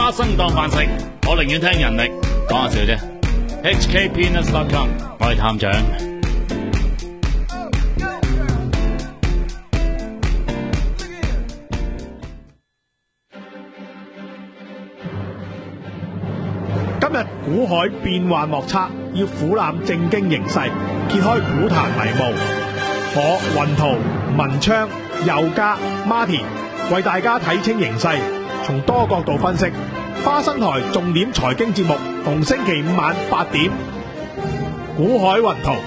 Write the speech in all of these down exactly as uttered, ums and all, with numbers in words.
花生當飯食，我寧願聽人力，講下笑啫。H K Peanuts dot com， 我係探長。 今日股海變幻莫測，要俯瞰正經形勢，揭開股壇迷霧。我雲圖、文昌、佑嘉、Martin 為大家睇清形勢，從多角度分析。花生台重點財經節目，逢星期五晚八點，股海雲圖。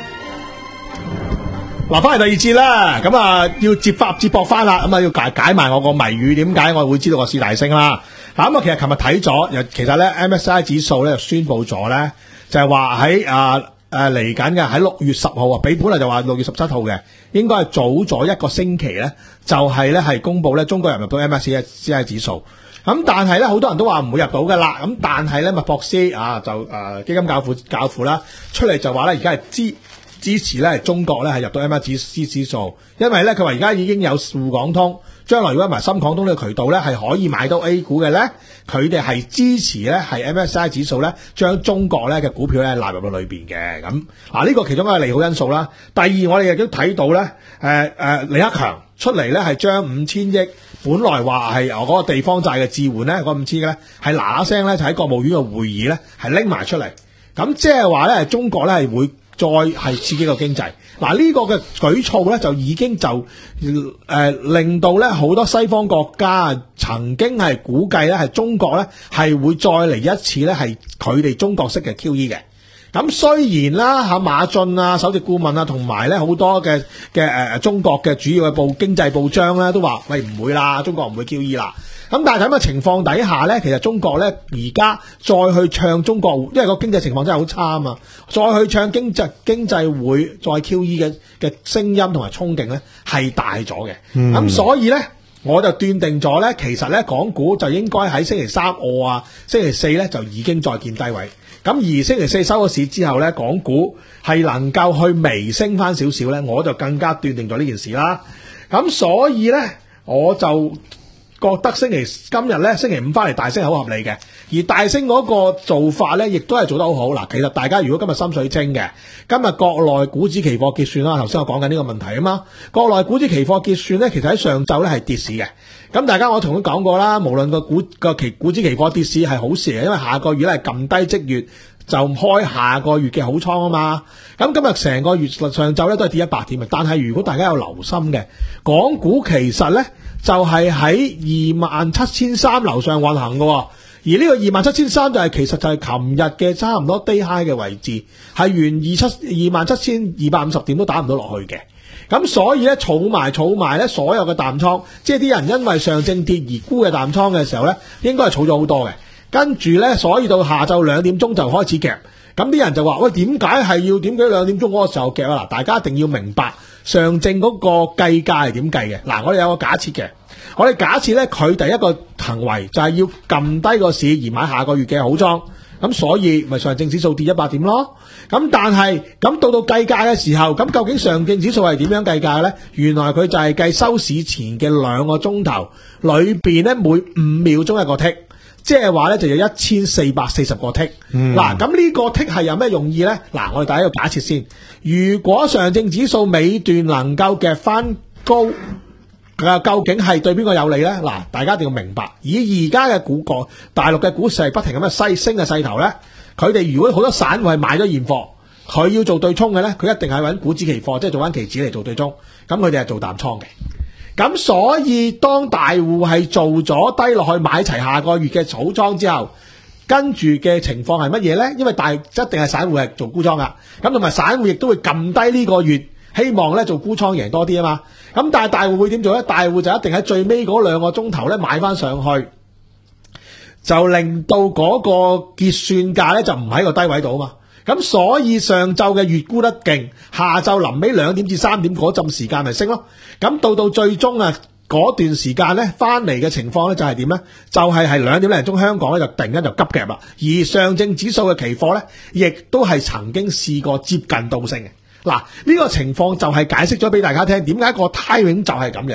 嗱，翻嚟第二節啦，咁啊要接發接駁翻啦，咁啊要解解埋我個謎語，點解我會知道個市大升啦？嗱，咁啊其實琴日睇咗，又其實咧 M S C I 指數咧就宣布咗咧，就係話喺啊誒嚟緊嘅喺六月十號啊，比本來就話六月十七號嘅，應該係早咗一個星期咧，就係咧係公布咧中國人入到 M S C I 指數。咁但係咧好多人都話唔會入到㗎啦，咁但係咧麥博斯啊就誒、呃、基金教父教父啦出嚟就話咧而家係支支持咧中國咧係入到 M S C I 指數，因為咧佢話而家已經有滬港通，將來如果埋深港通呢個渠道咧係可以買到 A 股嘅咧，佢哋係支持咧係 M S C I 指數咧將中國咧嘅股票咧納入到裏邊嘅。咁啊呢個其中一個利好因素啦。第二我哋亦都睇到咧誒誒李克強出嚟咧係將五千億本來話係由嗰個地方債嘅置換咧嗰五千億咧係嗱嗱聲咧就喺國務院嘅會議咧係拎埋出嚟，咁即係話咧中國咧係會再係刺激個經濟。嗱、這、呢個嘅舉措咧就已經就誒、呃、令到咧好多西方國家曾經係估計咧係中國咧係會再嚟一次咧係佢哋中國式嘅 Q E 嘅。咁雖然啦嚇馬駿啊首席顧問啊同埋咧好多嘅嘅誒中國嘅主要嘅報經濟報章咧都話喂唔會啦，中國唔會 Q E 啦。咁但係咁嘅情況底下咧，其實中國咧而家再去唱中國，因為個經濟情況真係好差啊嘛，再去唱經濟經濟會再 Q E 嘅嘅聲音同埋衝勁咧係大咗嘅。咁、嗯、所以咧我就斷定咗咧，其實咧港股就應該喺星期三我啊星期四咧就已經再見低位。咁而星期四收咗市之後咧，港股係能夠去微升翻少少咧，我就更加斷定咗呢件事啦。咁所以咧，我就覺得星期今日咧星期五翻嚟大升係好合理嘅，而大升嗰個做法咧，亦都係做得好好。嗱，其實大家如果今日心水清嘅，今日國內股指期貨結算啦，頭先我講緊呢個問題啊嘛，國內股指期貨結算咧，其實喺上晝咧係跌市嘅。咁大家我同佢講過啦，無論個股個期股指期貨跌市係好事嘅，因為下個月咧係撳低即月就開下個月嘅好倉啊嘛。咁今日成個月上晝咧都係跌一百點嘅，但係如果大家有留心嘅，港股其實咧就係喺二萬七千三樓上運行嘅，而呢個二萬七千三就係其實就係琴日嘅差唔多 day high 嘅位置，係原二七二萬七千二百五十點都打唔到落去嘅。咁所以咧，儲埋儲埋咧，所有嘅淡倉，即係啲人因為上證跌而沽嘅淡倉嘅時候咧，應該係儲咗好多嘅。跟住咧，所以到下晝兩點鐘就開始夾。咁啲人就話：喂，點解係要點解兩點鐘嗰個時候夾啊？嗱，大家一定要明白上證嗰個計價係點計嘅。嗱，我哋有個假設嘅，我哋假設咧，佢第一個行為就係要撳低個市而買下個月嘅好倉。咁所以咪上證指數跌一百點咯。咁但係咁到到計價嘅時候，咁究竟上證指數係點樣計價呢？原來佢就係計收市前嘅兩個鐘頭裏邊咧，每五秒鐘一個剔，即係話咧就有一千四百四十個剔。嗱、嗯，咁呢個剔係有咩用意呢？嗱，我哋第一個假設先，如果上證指數尾段能夠夾翻高，究竟係對邊個有利呢？嗱，大家一定要明白，以而家嘅股個大陸嘅股市係不停咁嘅西升嘅勢頭呢，佢哋如果好多散戶係買咗現貨，佢要做對沖嘅呢，佢一定係揾股指期貨，即係做翻期指嚟做對沖，咁佢哋係做淡倉嘅。咁所以當大戶係做咗低落去買齊下個月嘅草倉之後，跟住嘅情況係乜嘢呢？因為大一定係散戶係做沽倉噶，咁同埋散戶亦都會撳低呢個月，希望咧做沽倉贏多啲啊嘛。咁但係大戶會點做咧？大戶就一定喺最尾嗰兩個鐘頭咧買翻上去，就令到嗰個結算價咧就唔喺個低位度啊嘛。咁所以上晝嘅月沽得勁，下晝臨尾兩點至三點嗰陣時間咪升咯。咁到到最終啊嗰段時間咧翻嚟嘅情況咧就係點咧？就係係兩點零鐘香港咧就突然間就急夾啦。而上證指數嘅期貨咧，亦都係曾經試過接近倒升嘅。嗱，呢個情況就係解釋咗俾大家聽，點解個 timing 就係咁樣。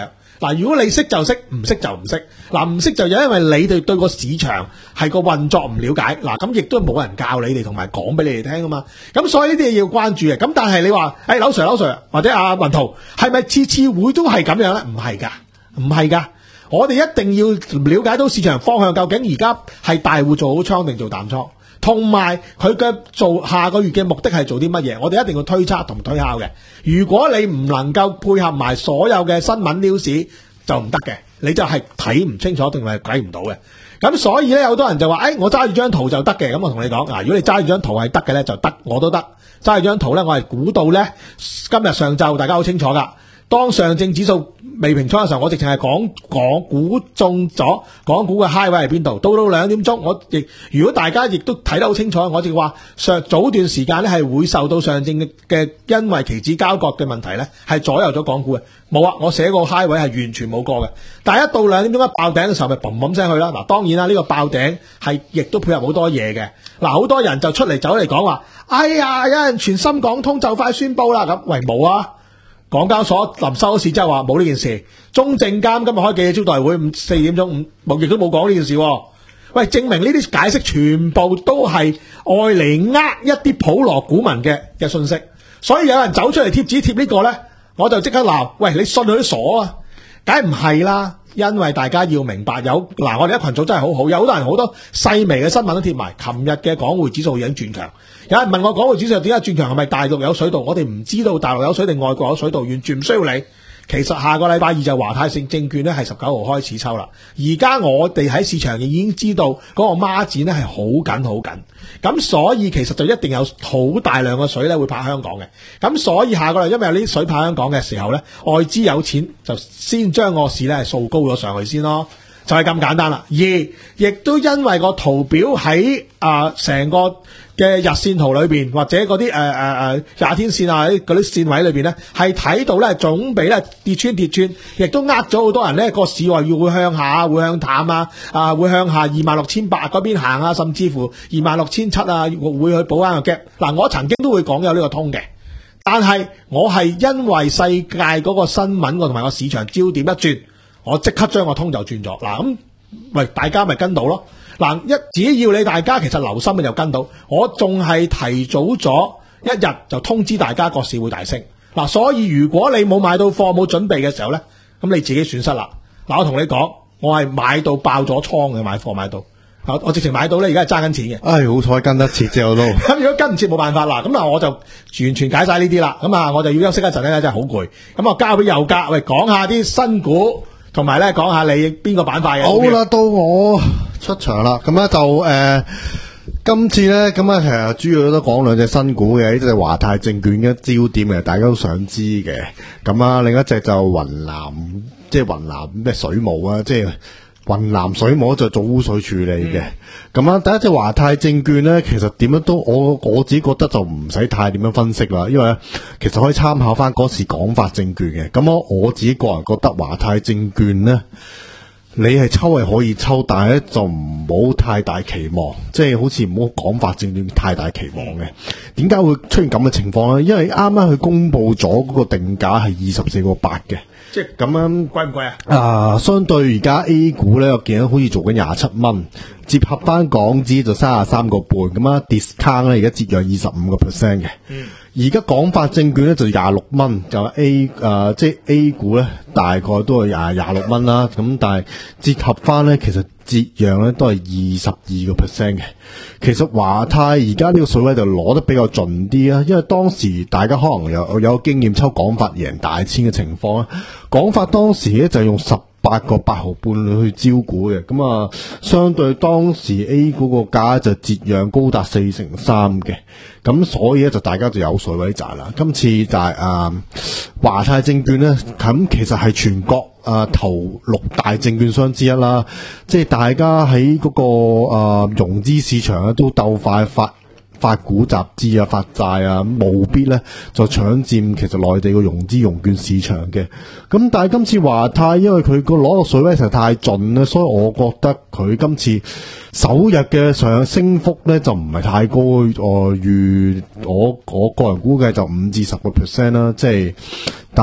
嗱，如果你識就識，唔識就唔識。嗱，唔識就因為你哋對個市場係個運作唔了解。嗱，咁亦都冇人教你哋同埋講俾你哋聽啊嘛。咁所以呢啲嘢要關注嘅。咁但係你話，誒劉 Sir 劉 Sir 或者阿雲圖，係咪次次會都係咁樣咧？唔係㗎，唔係㗎。我哋一定要了解到市場方向，究竟而家係大戶做好倉定做淡倉，同埋佢嘅做下個月嘅目的係做啲乜嘢？我哋一定要推測同推敲嘅。如果你唔能夠配合埋所有嘅新聞 news，就唔得嘅，你就係睇唔清楚定係睇唔到嘅。咁所以咧，好多人就話，誒、哎，我揸住張圖就得嘅。咁我同你講，嗱，如果你揸住張圖係得嘅咧，就得，我都得。揸住張圖咧，我係估到咧，今日上晝大家好清楚噶。當上證指數未平倉嘅時候，我直情係講講估中咗港股嘅 high 位係邊度。到到兩點鐘，我亦如果大家亦都睇得好清楚，我就話上早段時間咧係會受到上證嘅因為期指交割嘅問題咧係左右咗港股嘅。冇啊，我寫個 high 位係完全冇過嘅。但係一到兩點鐘一爆頂嘅時候，咪砰砰聲去啦。嗱，當然啦，呢個爆頂係亦都配合好多嘢嘅。嗱，好多人就出嚟走嚟講話，哎呀，有人傳深港通就快宣佈啦。咁喂，冇啊！港交所臨收市之後話冇呢件事，中證監今日開記者招待會，五四點鐘五，亦都冇講呢件事。喂，證明呢啲解釋全部都係愛嚟呃一啲普羅股民嘅嘅信息，所以有人走出嚟貼紙貼呢個呢，我就即刻鬧，喂，你信佢都傻啊，梗係唔係啦。因為大家要明白有嗱，我哋一群組真係好好，有好多人好多細微嘅新聞都貼埋。琴日嘅港匯指數已經轉強，有人問我港匯指數點解轉強，係咪大陸有水道？我哋唔知道大陸有水定外國有水道，完全唔需要理。其實下個禮拜二就華泰證證券咧係十九號開始抽啦。而家我哋喺市場已經知道嗰個孖展咧係好緊好緊，咁所以其實就一定有好大量嘅水咧會拍香港嘅。咁所以下個禮拜因為有呢啲水拍香港嘅時候咧，外資有錢就先將個市咧係掃高咗上去先咯，就係咁簡單啦。而亦都因為個圖表喺啊成個嘅日線圖裏邊或者嗰啲誒誒誒廿天線啊嗰啲線位裏邊咧，係睇到咧總比咧跌穿跌穿，亦都呃咗好多人咧個市話要會向下會向淡啊啊會向下二萬六千八嗰邊行啊，甚至乎二萬六千七啊會去補翻個 gap。嗱，我曾經都會講有呢個通嘅，但係我係因為世界嗰個新聞個同埋個市場焦點一轉，我即刻將個通就轉咗。嗱咁，喂，大家咪跟到咯。嗱，一只要你大家其實留心嘅就跟到，我仲係提早咗一日就通知大家個市會大升。嗱，所以如果你冇買到貨冇準備嘅時候咧，咁你自己損失啦。嗱，我同你講，我係買到爆咗倉嘅，買貨買到，我我直情買到咧，而家係揸緊錢嘅。 唉，好彩跟得切啫我都。 咁如果跟唔切冇辦法啦，咁嗱我就完全解晒呢啲啦。咁啊，我就要休息一陣咧，真係好攰。咁啊，交俾右格，喂，講下啲新股。同埋咧，講下你邊個板塊嘅？ 好啦，到我出場啦。咁咧就誒、呃，今次咧咁啊，其實主要都講兩隻新股嘅，呢隻華泰證券嘅焦點嘅，大家都想知嘅。咁啊，另一隻就雲南，即係雲南咩水務啊，即係雲南水務就做污水處理嘅。咁啊、嗯，第一隻華泰證券咧，其實點樣都我我自己覺得就唔使太點樣分析啦，因為咧其實可以參考翻嗰時廣發證券嘅。咁我我自己個人覺得華泰證券咧，你係抽係可以抽，但係咧就唔好太大期望，即係好似唔好廣發證券太大期望嘅。點解會出現咁嘅情況咧？因為啱啱佢公布咗嗰個定價係二十四個八嘅。 即係咁樣貴唔貴啊？ 啊，相對而家 A 股咧，我見到好似做緊廿七蚊，折合翻港紙就三十三個半咁啊。discount 咧而家折讓二十五個 percent 嘅。嗯。而家廣發證券咧就廿六蚊，就 A 誒即係 A 股咧大概都係廿廿六蚊啦。咁但係折合翻咧，其實折讓咧都係二十二個 percent 嘅。其實華泰而家呢個水位就攞得比較盡啲啦，因為當時大家可能有有經驗抽廣發贏大千嘅情況啦。廣發當時咧就用十八個八毫半去招股嘅，咁啊相對當時 A 股個價就折讓高達四成三嘅，咁所以咧就大家就有水位賺啦。今次就係啊華泰證券咧，咁其實係全國啊頭六大證券商之一啦，即係大家喺嗰個啊融資市場咧都鬥快發發股集資啊、發債啊，務必咧就搶佔其實內地個融資融券市場嘅。咁但係今次華泰因為佢個攞個水位實在太盡咧，所以我覺得佢今次首日嘅上升幅咧就唔係太高。我預我我個人估計就五至十個 percent 啦，即係但係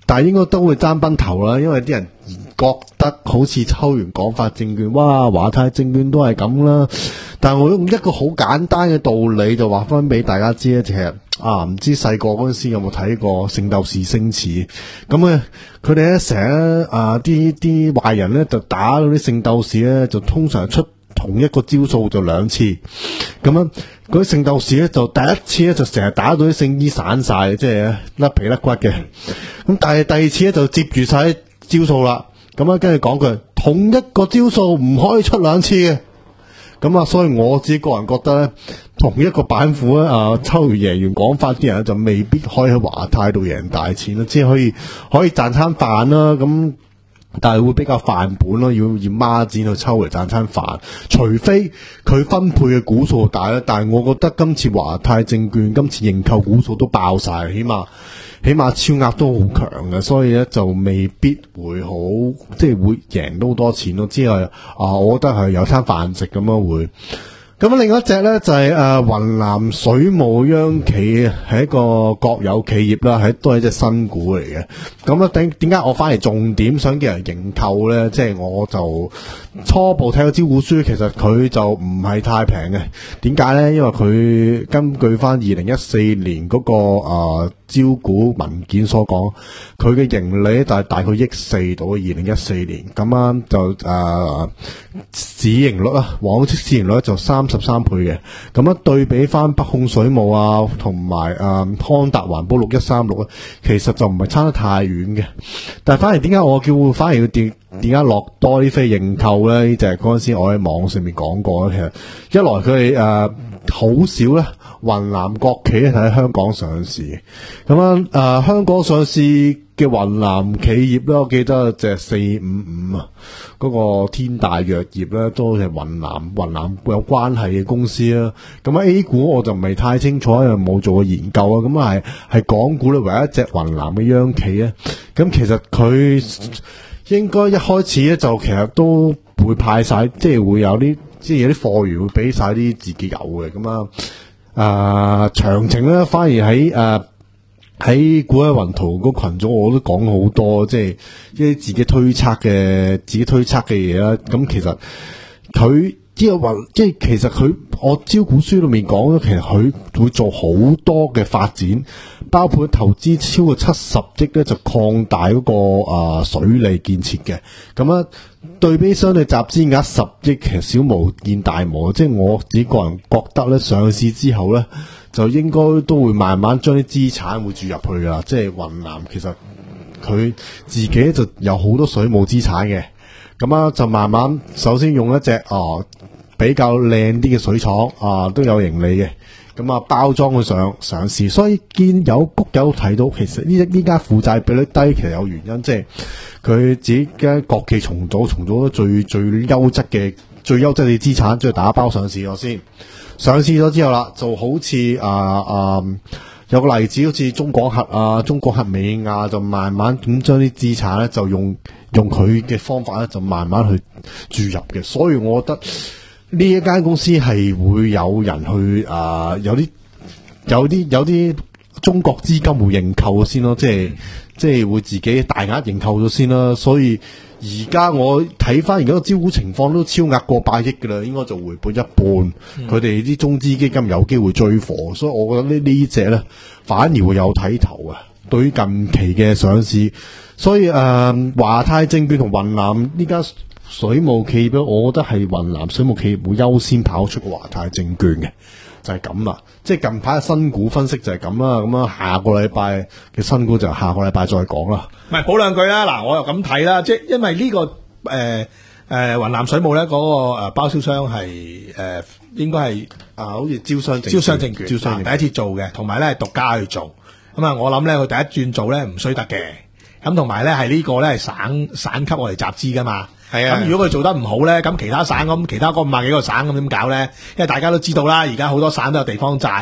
但係應該都會爭崩頭啦，因為啲人覺得好似抽完廣發證券，哇，華泰證券都係咁啦。但係我用一個好簡單嘅道理就話翻俾大家知咧，其實啊，唔知細個嗰陣時有冇睇過《聖鬥士星矢》咁啊？佢哋咧成日啊啲啲壞人咧就打嗰啲聖鬥士咧，就通常出同一個招數就兩次，咁樣嗰啲聖鬥士咧就第一次咧就成日打到啲聖衣散晒，即係甩皮甩骨嘅。咁但係第二次咧就接住晒招數啦，咁啊跟住講句同一個招數唔可以出兩次嘅。咁啊，所以我自己個人覺得咧，同一個板斧咧啊，抽完贏完廣發啲人就未必可以喺華泰度贏大錢啦，即係可以可以賺餐飯啦，咁。但係會比較犯本咯，要要孖展去抽嚟賺餐飯，除非佢分配嘅股數大啦。但係我覺得今次華泰證券今次認購股數都爆晒，起碼起碼超額都好強嘅，所以咧就未必會好，即係會贏到好多錢咯。之後啊，我覺得係有餐飯食咁樣會。咁另外一隻咧就係誒雲南水務央企，係一個國有企業啦，係都係一隻新股嚟嘅。咁啊，點點解我翻嚟重點想叫人認購咧？即係我就初步睇個招股書，其實佢就唔係太平嘅。點解咧？因為佢根據翻二零一四年嗰個誒招股文件所講，佢嘅盈利就係大概億四到二零一四年，咁啱就誒、呃、市盈率啊，往績市盈率就三十三倍嘅，咁樣對比翻北控水務啊，同埋誒康達環保六一三六咧，其實就唔係差得太遠嘅。但係反而點解我叫反而要點點解落多啲飛認購咧？就係嗰陣時我喺網上面講過咧，其實一來佢哋誒好少咧，雲南國企咧喺香港上市，咁樣誒香港上市嘅雲南企業咧，我記得隻四五五啊，嗰個天大藥業咧都係雲南雲南有關係嘅公司啦。咁啊 A 股我就唔係太清楚，因為冇做過研究啊。咁啊係係港股咧唯一一隻雲南嘅央企咧，咁其實佢應該一開始咧就其實都會派晒，即係會有啲即係有啲貨源會俾晒啲自己有嘅咁啊。啊，詳情咧反而喺誒喺股海雲圖嗰群組我都講好多，即係一啲自己推測嘅自己推測嘅嘢啦。咁其實佢呢個雲，即係其實佢我招股書裏面講咗，其實佢會做好多嘅發展，包括投資超過七十億咧，就擴大嗰個啊水利建設嘅。咁啊對比相對集資額十億，其實小巫見大巫，即係我自己個人覺得咧，上市之後咧，就應該都會慢慢將啲資產會注入去噶啦。即係雲南其實佢自己就有好多水務資產嘅，咁啊就慢慢首先用一隻啊比較靚啲嘅水廠啊都有盈利嘅，咁啊包裝佢上上市，所以見有谷友睇到，其實呢呢家負債比率低，其實有原因，即係佢自己嘅國企重組，重組咗最最優質嘅最優質嘅資產，即係打包上市咗先。上市咗之後啦，就好似啊啊有個例子，好似中廣核啊、中國核美亞，就慢慢咁將啲資產咧，就用用佢嘅方法咧，就慢慢去注入嘅。所以我覺得呢一間公司係會有人去啊、呃，有啲有啲有啲中國資金會認購先咯，即係即係會自己大額認購咗先啦。所以而家我睇翻而家個招股情況都超額過百億噶啦，應該就回本一半。佢哋啲中資基金有機會追貨，所以我覺得呢呢隻咧反而會有睇頭啊。對於近期嘅上市，所以誒華泰證券同雲南呢家水務企業，我覺得係雲南水務企業會優先跑出個華泰證券嘅，就係咁啦。即係近排嘅新股分析就係咁啦。咁啊，下個禮拜嘅新股就下個禮拜再講啦。 唔係補兩句啦，嗱，我又咁睇啦，即係因為呢、這個誒誒雲南水務咧嗰個誒包銷商係誒、呃、應該係啊，好似招商招商證券，招商第一次做嘅，同埋咧係獨家去做。咁啊，我諗咧佢第一轉做咧唔衰得嘅。咁同埋咧係呢個咧係省省級我哋集資噶嘛。係啊，咁如果佢做得唔好咧，咁其他省咁其他嗰五百幾個省咁點搞咧？因為大家都知道啦，而家好多省都有地方債，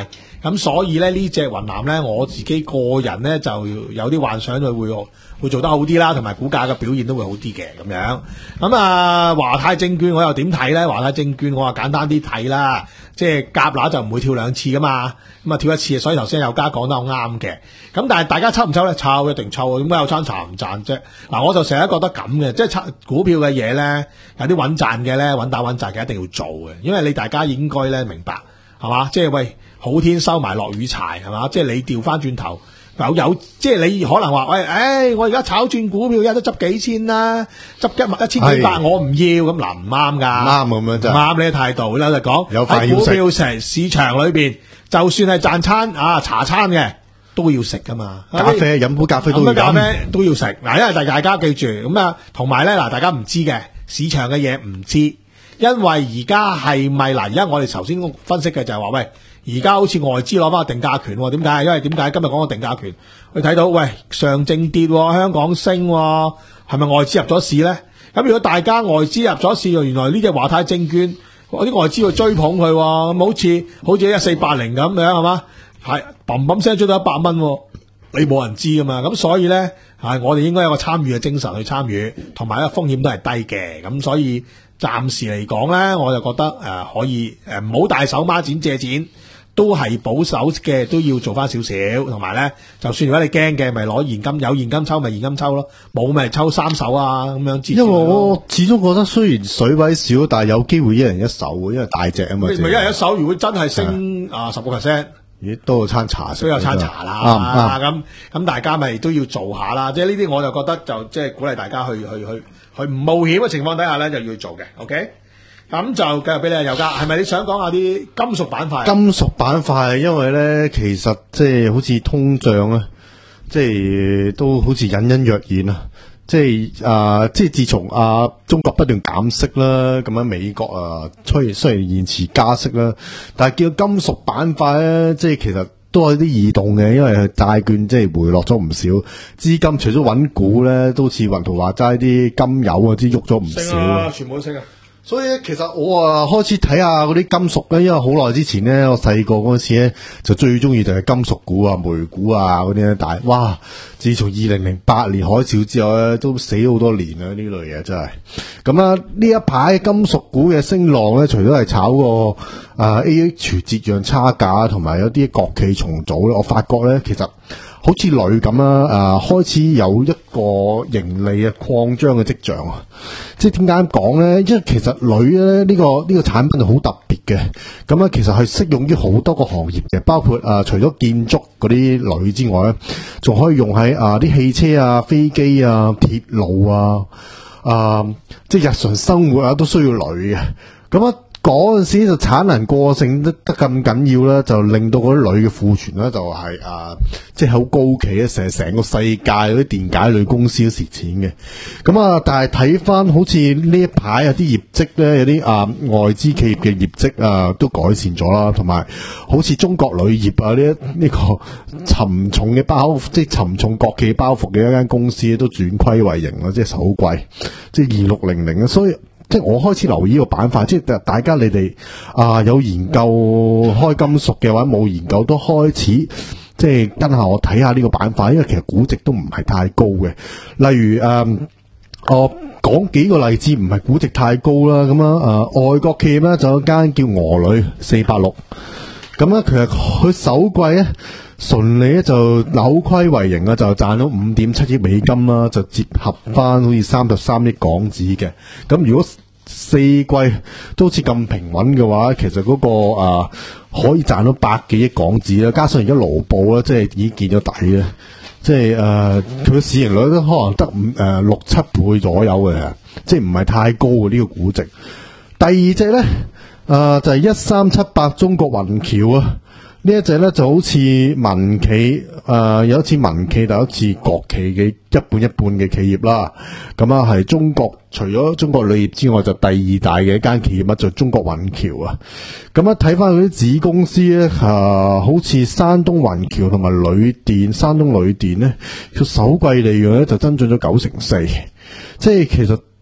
咁所以咧呢隻雲南咧，我自己個人咧就有啲幻想佢會會做得好啲啦，同埋股價嘅表現都會好啲嘅咁樣。咁啊華泰證券我又點睇咧？華泰證券我話簡單啲睇啦，即係夾乸就唔會跳兩次噶嘛，咁啊跳一次，所以頭先有家講得好啱嘅。咁但係大家抽唔抽咧？抽一定抽，點解有餐茶唔賺啫？嗱，我就成日覺得咁嘅，即係炒股票嘅嘢咧，有啲穩賺嘅咧，穩打穩紮嘅一定要做嘅，因為你大家應該咧明白係嘛？即係喂，好天收埋落雨柴係嘛？即係你調翻轉頭。有有即係你可能話喂，誒、哎、我而家炒轉股票，一日都執幾千啦，執一萬一千幾百，我唔要咁嗱，唔啱㗎，唔啱咁樣就唔啱你嘅態度啦。就講有飯要食， 喺股票成市場裏邊，就算係賺餐啊茶餐嘅都要食㗎嘛， 咖啡飲杯咖啡都要飲， 咖啡都要食嗱，因為大大家記住咁啊，同埋咧嗱，大家唔知嘅市場嘅嘢唔知，因為而家係咪嗱？而家我哋頭先分析嘅就係話喂。而家好似外資攞翻個定價權，點解？因為點解今日講個定價權，你睇到喂上證跌，香港升，係咪外資入咗市咧？咁如果大家外資入咗市，原來呢隻華泰證券，嗰啲外資去追捧佢，咁好似好似一四八零咁樣係嘛？係砰砰聲追到一百蚊，你冇人知噶嘛？咁所以咧，係我哋應該有個參與嘅精神去參與，同埋咧風險都係低嘅，咁所以暫時嚟講咧，我就覺得誒、呃、可以誒唔好大手孖展借錢。都係保守嘅，都要做翻少少，同埋咧，就算如果你驚嘅，咪攞現金，有現金抽咪現金抽咯，冇咪抽三手啊咁樣。 因為我始終覺得雖然水位少，但係有機會一人一手嘅，因為大隻啊嘛。 咪一人一手，如果真係升啊十個 percent， 咦都有餐茶食， 都有餐茶啦。 啱啱咁咁，大家咪都要做下啦。即係呢啲我就覺得就即係鼓勵大家去去去去唔冒險嘅情況底下咧，就要做嘅。OK。咁就繼續俾你啊，尤家，係咪你想講下啲金屬板塊？ 金屬板塊，因為咧，其實即係好似通脹啊，即係都好似隱隱約現啊，即係啊、呃，即係自從啊、呃、中國不斷減息啦，咁樣美國啊，雖然雖然延遲加息啦，但係叫金屬板塊咧，即係其實都有啲異動嘅，因為債券即係回落咗唔少，資金除咗揾股咧，都似雲圖話齋啲金油啊，啲喐咗唔少啊， 全部都升啊！ 所以其實我啊開始睇下嗰啲金屬咧，因為好耐之前咧，我細個嗰陣時咧就最中意就係金屬股啊、煤股啊嗰啲咧，但係哇，自從二零零八年海嘯之後咧，都死咗好多年啦呢類嘢真係。咁啊呢一排金屬股嘅升浪咧，除咗係炒個啊 A H 折讓差價同埋有啲國企重組咧，我發覺咧其實。好似鋁咁啦，誒、呃、開始有一個盈利嘅擴張嘅跡象啊！即係點解咁講咧？因為其實鋁咧呢、這個呢、這個產品就好特別嘅，咁咧其實係適用於好多個行業嘅，包括誒、呃、除咗建築嗰啲鋁之外咧，仲可以用喺啊啲汽車啊、飛機啊、鐵路啊，啊、呃、即係日常生活啊都需要鋁嘅，咁啊。嗰陣時就產能過剩得得咁緊要啦，就令到嗰啲鋁嘅庫存咧就係、是、啊，即係好高企咧，成成個世界嗰啲電解鋁公司都蝕錢嘅。咁啊，但係睇翻好似呢一排有啲業績咧，有啲啊外資企業嘅業績啊都改善咗啦，同埋好似中國鋁業啊呢呢個沉重嘅包，即係沉重國企包袱嘅一間公司都轉虧為盈啦，即係首季，即係二六零零啊，所以。即係我開始留意個板塊，即係大家你哋啊、呃、有研究開金屬嘅話，冇研究都開始即係跟下我睇下呢個板塊，因為其實估值都唔係太高嘅。例如誒、呃，我講幾個例子，唔係估值太高啦。咁啊誒，外國企業咧就有間叫俄鋁四八六，咁咧其實佢首季咧純利咧就扭虧為盈啊，就賺咗五點七億美金啦，就折合翻好似三十三億港紙嘅。咁如果四季都好似咁平穩嘅話，其實嗰、那個啊可以賺到百幾億港紙啦，加上而家盧布咧，即係已經見咗底啦，即係誒佢嘅市盈率都可能得五誒六七倍左右嘅，即係唔係太高嘅呢、這個估值。第二隻咧誒、呃、就係一三七八中國雲橋啊。呢一隻咧就好似民企，誒、呃、有一次民企，但有一次國企嘅一半一半嘅企業啦。咁啊係中國除咗中國鋁業之外，就第二大嘅一間企業啊，就中國雲橋啊。咁啊睇翻佢啲子公司咧，誒、呃、好似山東雲橋同埋鋁電，山東鋁電咧，佢首季利潤咧就增長咗九成四，即係其實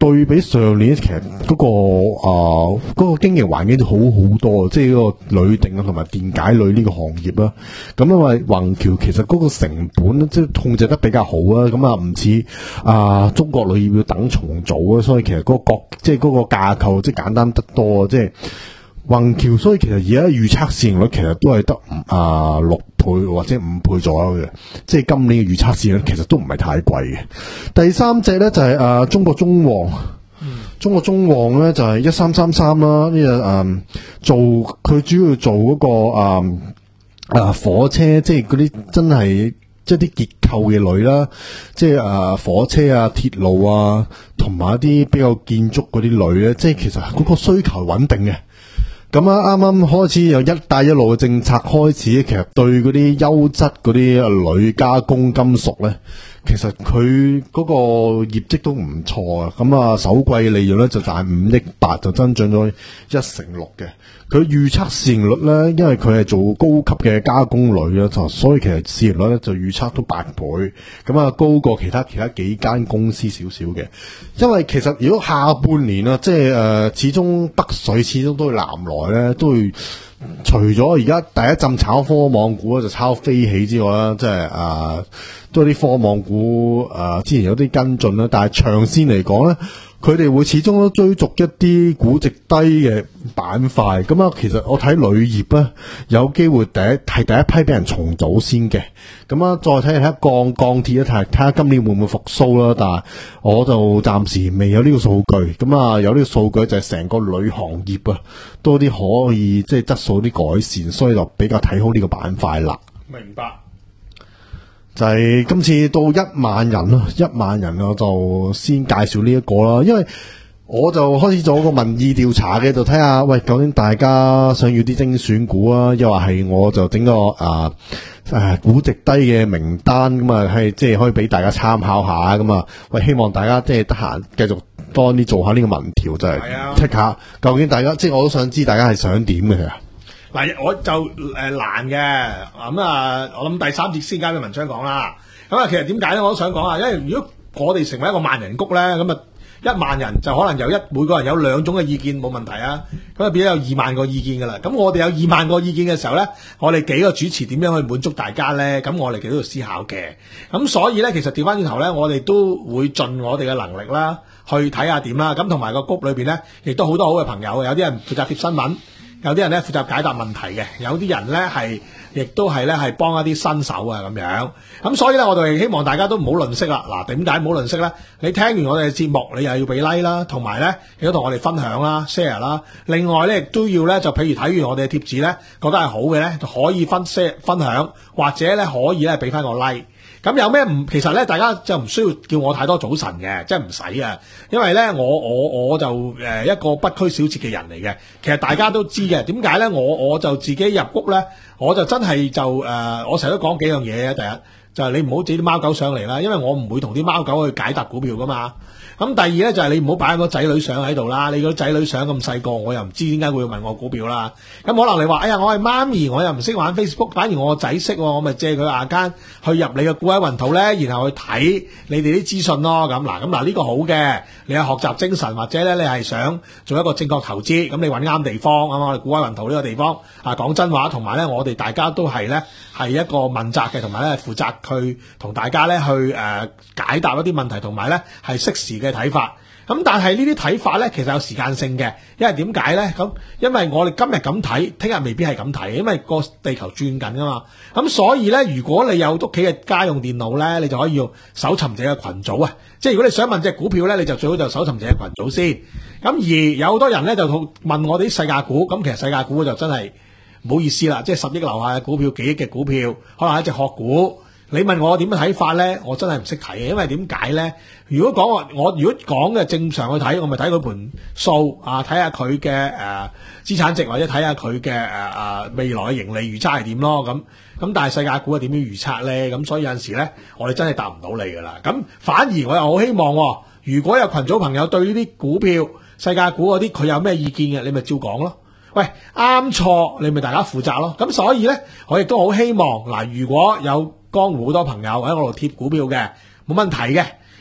對比上年，其實嗰、嗰個啊嗰、嗰個經營環境就好好多，即係嗰個鋁定啊同埋電解鋁呢個行業啦。咁因為宏橋其實嗰個成本即係控制得比較好啊，咁啊唔似啊中國鋁業要等重組啊，所以其實嗰、嗰個即係嗰個架構即係簡單得多，即係宏橋。所以其實而家預測市盈率其實都係得啊六倍或者五倍左右嘅，即係今年嘅預測市盈率其實都唔係太貴嘅。第三隻咧就係、是、啊中國中旺。中國中旺咧就係一三三三啦，呢個誒做佢主要做嗰、那個誒誒、呃、火車，即係嗰啲真係即係啲結構嘅鋁啦，即係誒、呃、火車啊、鐵路啊，同埋一啲比較建築嗰啲鋁咧，即係其實嗰個需求穩定嘅。咁啊，啱啱開始有一帶一路嘅政策開始，其實對嗰啲優質嗰啲鋁加工金屬咧，其實佢嗰個業績都唔錯啊！咁啊，首季利潤咧就賺五億八，就增長咗一成六嘅。佢預測市盈率咧，因為佢係做高級嘅加工鋁啊，就所以其實市盈率咧就預測到八倍，咁啊高過其他其他幾間公司少少嘅。因為其實如果下半年啊，即係誒、呃，始終北水始終都會南來咧，都會。除咗而家第一陣炒科網股就炒飛起之外啦，即係啊，都係啲科網股啊，之前有啲跟進啦，但係長線嚟講咧，佢哋會始終都追逐一啲估值低嘅板塊。咁啊，其實我睇鋁業咧，有機會第一係第一批俾人重組先嘅。咁啊，再睇下鋼鋼鐵咧，睇睇下今年會唔會復甦啦。但係我就暫時未有呢個數據。咁啊，有呢個數據就係成個鋁行業啊，多啲可以即係質素啲改善，所以就比較睇好呢個板塊啦。 明白。 就係今次到一萬人咯，一萬人我就先介紹呢一個啦，因為我就開始做一個民意調查嘅，就睇下喂究竟大家想要啲精選股啊，又話係我就整個啊誒估值低嘅名單咁啊，係即係可以俾大家參考下咁啊。喂，希望大家即係得閒繼續多啲做下呢個民調，就係 check 下究竟大家即係我都想知大家係想點嘅。 嗱，我就誒、呃、難嘅，咁啊，我諗第三節先交俾文章講啦。咁啊，其實點解咧？我都想講啊，因為如果我哋成為一個萬人谷咧，咁啊一萬人就可能有一每個人有兩種嘅意見冇問題啊，咁啊變咗有二萬個意見噶啦。咁我哋有二萬個意見嘅時候咧，我哋幾個主持點樣去滿足大家咧？咁我哋幾都要思考嘅。咁所以咧，其實調翻轉頭咧，我哋都會盡我哋嘅能力啦，去睇下點啦。咁同埋個谷裏邊咧，亦都好多好嘅朋友，有啲人負責貼新聞。有啲人咧負責解答問題嘅，有啲人咧係亦都係咧係幫一啲新手啊咁樣。咁所以咧，我哋希望大家都唔好吝嗇啦。嗱，點解唔好吝嗇咧？你聽完我哋嘅節目，你又要俾 like 啦，同埋咧亦都同我哋分享啦、share 啦。另外咧，亦都要咧就譬如睇完我哋嘅貼紙咧，覺得係好嘅咧，就可以分 share 分享，或者咧可以咧俾翻個 like。咁有咩唔？其實咧，大家就唔需要叫我太多早晨嘅，即係唔使啊。因為咧，我我我就誒、呃、一個不拘小節嘅人嚟嘅。其實大家都知嘅。點解咧？我我就自己入谷咧，我就真係就誒、呃，我成日都講幾樣嘢嘅。第一就係、是、你唔好自己啲貓狗上嚟啦，因為我唔會同啲貓狗去解答股票噶嘛。咁第二咧就係、是、你唔好擺咁多仔女相喺度啦，你個仔女相咁細個，我又唔知點解會問我股票啦。咁可能你話，哎呀，我係媽咪，我又唔識玩 Facebook，反而我個仔識，我咪借佢 account 去入你嘅股喺雲圖咧，然後去睇你哋啲資訊咯。咁嗱，咁嗱呢個好嘅，你有學習精神，或者咧你係想做一個正確投資，咁你揾啱地方啊嘛。我哋股喺雲圖呢個地方啊，講真話，同埋咧我哋大家都係咧係一個問責嘅，同埋咧負責去同大家咧去誒、呃、解答一啲問題，同埋咧係適時嘅睇法。咁但係呢啲睇法咧，其實有時間性嘅，因為點解咧？咁因為我哋今日咁睇，聽日未必係咁睇，因為個地球轉緊噶嘛。咁所以咧，如果你有屋企嘅家用電腦咧，你就可以用搜尋者嘅群組啊。即係如果你想問隻股票咧，你就最好就搜尋者嘅群組先。咁而有好多人咧就問我哋啲細價股，咁其實細價股就真係唔好意思啦，即係十億樓下嘅股票，幾億嘅股票，可能係一隻殼股。你問我點樣睇法咧？我真係唔識睇嘅，因為點解咧？如果講我我如果講嘅正常去睇，我咪睇佢盤數啊，睇下佢嘅誒資產值，或者睇下佢嘅誒誒未來嘅盈利預測係點咯。咁咁但係世界股係點樣預測咧？咁所以有陣時咧，我哋真係答唔到你噶啦。咁反而我又好希望、哦，如果有群組朋友對呢啲股票、世界股嗰啲佢有咩意見嘅，你咪照講咯。喂，啱錯你咪大家負責咯。咁所以咧，我亦都好希望嗱，如果有江湖好多朋友喺我度貼股票嘅，冇問題嘅。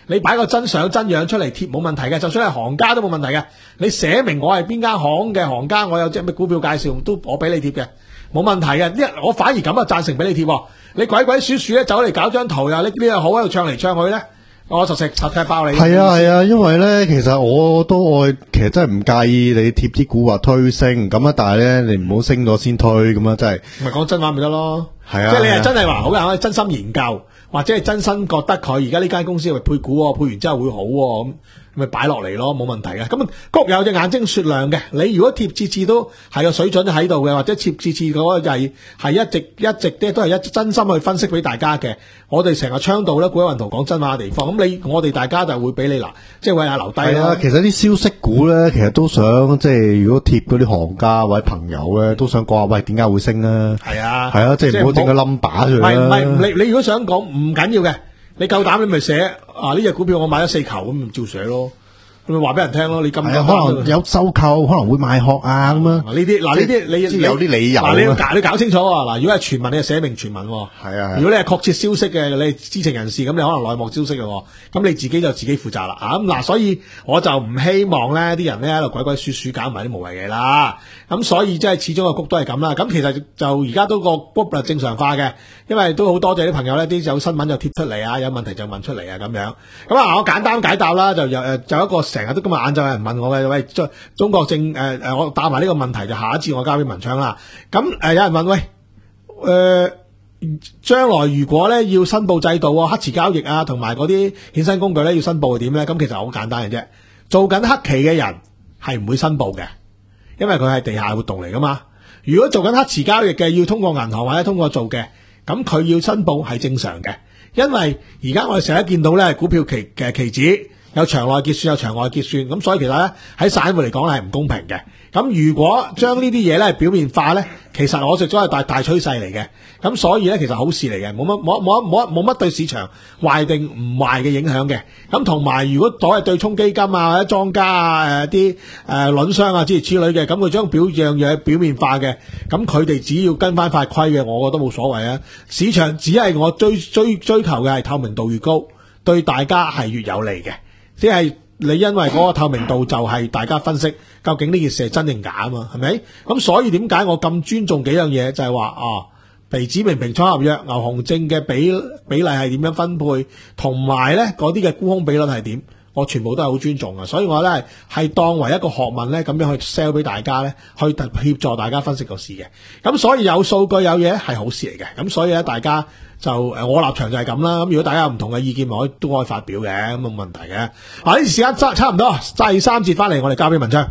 你擺個真相真樣出嚟貼冇問題嘅，就算係行家都冇問題嘅。你寫明我係邊間行嘅行家，我有隻咩股票介紹都我俾你貼嘅，冇問題嘅。一我反而咁啊贊成俾你貼。你鬼鬼祟祟咧走嚟搞張圖又呢呢又好喺度唱嚟唱去咧，我實食實踢爆你。 係啊係啊，因為咧其實我都愛，其實真係唔介意你貼啲股話推升咁啊，但係咧你唔好升咗先推咁啊，真係。 咪講真話咪得咯。 係啊， 即係你係真係話好人可以真心研究，或者係真心覺得佢而家呢間公司係配股喎，配完之後會好喎，咁咪擺落嚟咯，冇問題嘅。咁谷有隻眼睛雪亮嘅，你如果貼次次都係個水準喺度嘅，或者貼次次嗰個就係係一直一直咧都係一真心去分析俾大家嘅。我哋成日倡導咧，股海運圖講真話嘅地方，咁你我哋大家就會俾你嗱，即係為下留低啦。 其實啲消息股咧，其實都想即係如果貼嗰啲行家或者朋友咧，都想講下喂點解會升啊？ 係啊， 係啊，即係唔好整個 number 出嚟啦。 唔係唔係，你你如果想講唔緊要嘅，你夠膽你咪寫啊呢隻股票我買咗四球咁，咪照寫咯。咁咪話俾人聽咯，你咁可能有收購，可能會賣殼啊咁樣。 呢啲嗱呢啲你有啲理由。 嗱你要搞你搞清楚啊！嗱，如果係傳聞，你就寫明傳聞。 係啊。 如果你係確切消息嘅，你係知情人士，咁你可能內幕消息嘅，咁你自己就自己負責啦。啊咁嗱，所以我就唔希望咧啲人咧喺度鬼鬼祟祟搞埋啲無謂嘢啦。咁所以即係始終個谷都係咁啦。咁其實就而家都個谷係正常化嘅，因為都好多謝啲朋友咧，啲有新聞就貼出嚟啊，有問題就問出嚟啊咁樣。咁啊，我簡單解答啦，就有誒就一個成日都今日晏晝有人問我嘅，喂，中中國證誒誒，我答埋呢個問題就下一次我交俾文昌啦。咁誒、呃、有人問喂，誒、呃、將來如果咧要申報制度啊、黑池交易啊，同埋嗰啲衍生工具咧要申報係點咧？咁其實好簡單嘅啫，做緊黑期嘅人係唔會申報嘅，因為佢係地下活動嚟噶嘛。如果做緊黑池交易嘅，要通過銀行或者通過做嘅，咁佢要申報係正常嘅，因為而家我哋成日見到咧股票期嘅期指。有場內結算，有場外結算，咁所以其實咧喺散戶嚟講係唔公平嘅。咁如果將呢啲嘢咧表面化咧，其實我食咗係大大趨勢嚟嘅。咁所以咧其實好事嚟嘅，冇乜冇冇冇冇乜對市場壞定唔壞嘅影響嘅。咁同埋如果所謂對沖基金啊或者莊家啊誒啲誒輪商啊諸如此類嘅，咁佢將表樣嘢表面化嘅，咁佢哋只要跟翻法規嘅，我覺得冇所謂啊。市場只係我追追追求嘅係透明度越高，對大家係越有利嘅。即係你因為嗰個透明度就係大家分析究竟呢件事係真定假啊嘛，係咪？咁所以點解我咁尊重幾樣嘢？就係話啊，被指明平倉合約、牛熊證嘅比比例係點樣分配，同埋咧嗰啲嘅沽空比率係點，我全部都係好尊重嘅。所以我咧係當為一個學問咧咁樣去 sell 俾大家咧，去協助大家分析個市嘅。咁所以有數據有嘢係好事嚟嘅。咁所以咧大家。就誒，我立場就係咁啦。咁如果大家有唔同嘅意見，咪可以都可以發表嘅，咁冇問題嘅。嗱，呢時間差差唔多，第三節翻嚟，我哋交俾文昌。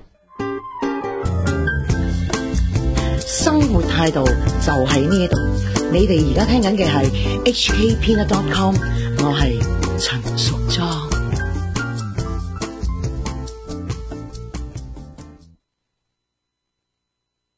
生活態度就喺呢度。你哋而家聽緊嘅係 H K Peanut dot com， 我係陳淑